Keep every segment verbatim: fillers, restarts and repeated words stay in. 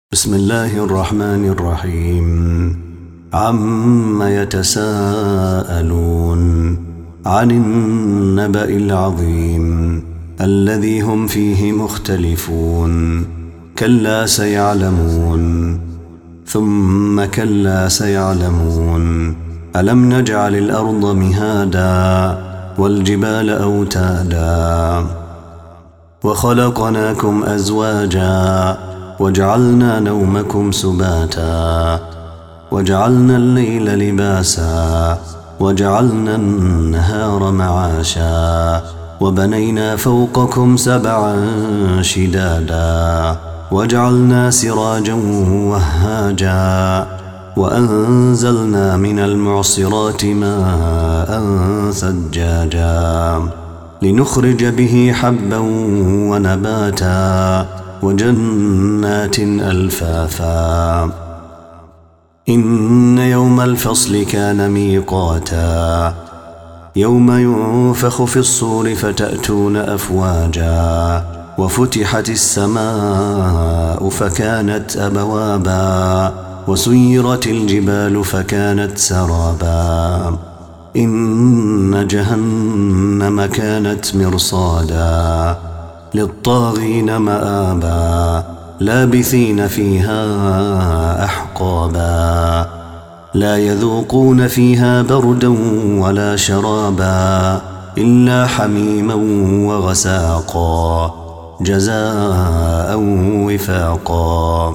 بسم الله الرحمن الرحيم. عم يتساءلون عن النبأ العظيم الذي هم فيه مختلفون. كلا سيعلمون ثم كلا سيعلمون. ألم نجعل الأرض مهادا والجبال أوتادا وخلقناكم أزواجا وجعلنا نومكم سباتا وجعلنا الليل لباسا وجعلنا النهار معاشا وبنينا فوقكم سبعا شدادا وجعلنا سراجا وهاجا وأنزلنا من المعصرات ماء ثجاجا لنخرج به حبا ونباتا وجنات ألفافا. إن يوم الفصل كان ميقاتا يوم ينفخ في الصور فتأتون أفواجا وفتحت السماء فكانت أبوابا وسيرت الجبال فكانت سرابا. إن جهنم كانت مرصادا للطاغين مآبا لابثين فيها أحقابا لا يذوقون فيها بردا ولا شرابا إلا حميما وغساقا جزاء وفاقا.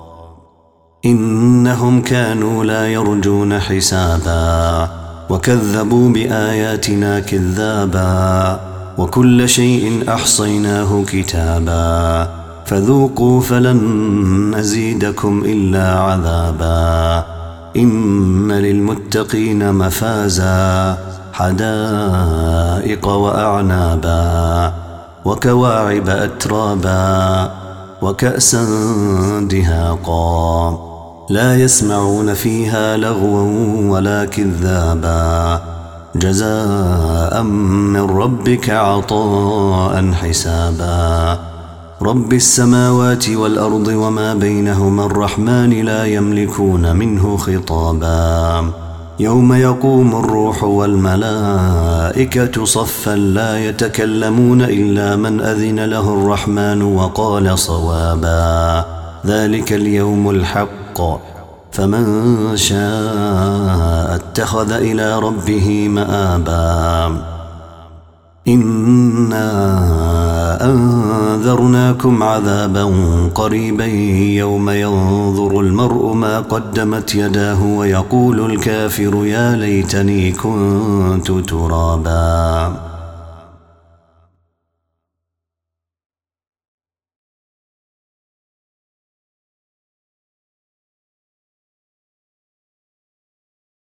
إنهم كانوا لا يرجون حسابا وكذبوا بآياتنا كذابا وكل شيء أحصيناه كتابا فذوقوا فلن نزيدكم إلا عذابا. إن للمتقين مفازا حدائق وأعنابا وكواعب أترابا وكأسا دهاقا لا يسمعون فيها لغوا ولا كذابا جزاء من ربك عطاء حسابا. رب السماوات والأرض وما بينهما الرحمن لا يملكون منه خطابا. يوم يقوم الروح والملائكة صفا لا يتكلمون إلا من أذن له الرحمن وقال صوابا. ذلك اليوم الحق فمن شاء اتخذ إلى ربه مآبا. إنا أنذرناكم عذابا قريبا يوم ينظر المرء ما قدمت يداه ويقول الكافر يا ليتني كنت ترابا.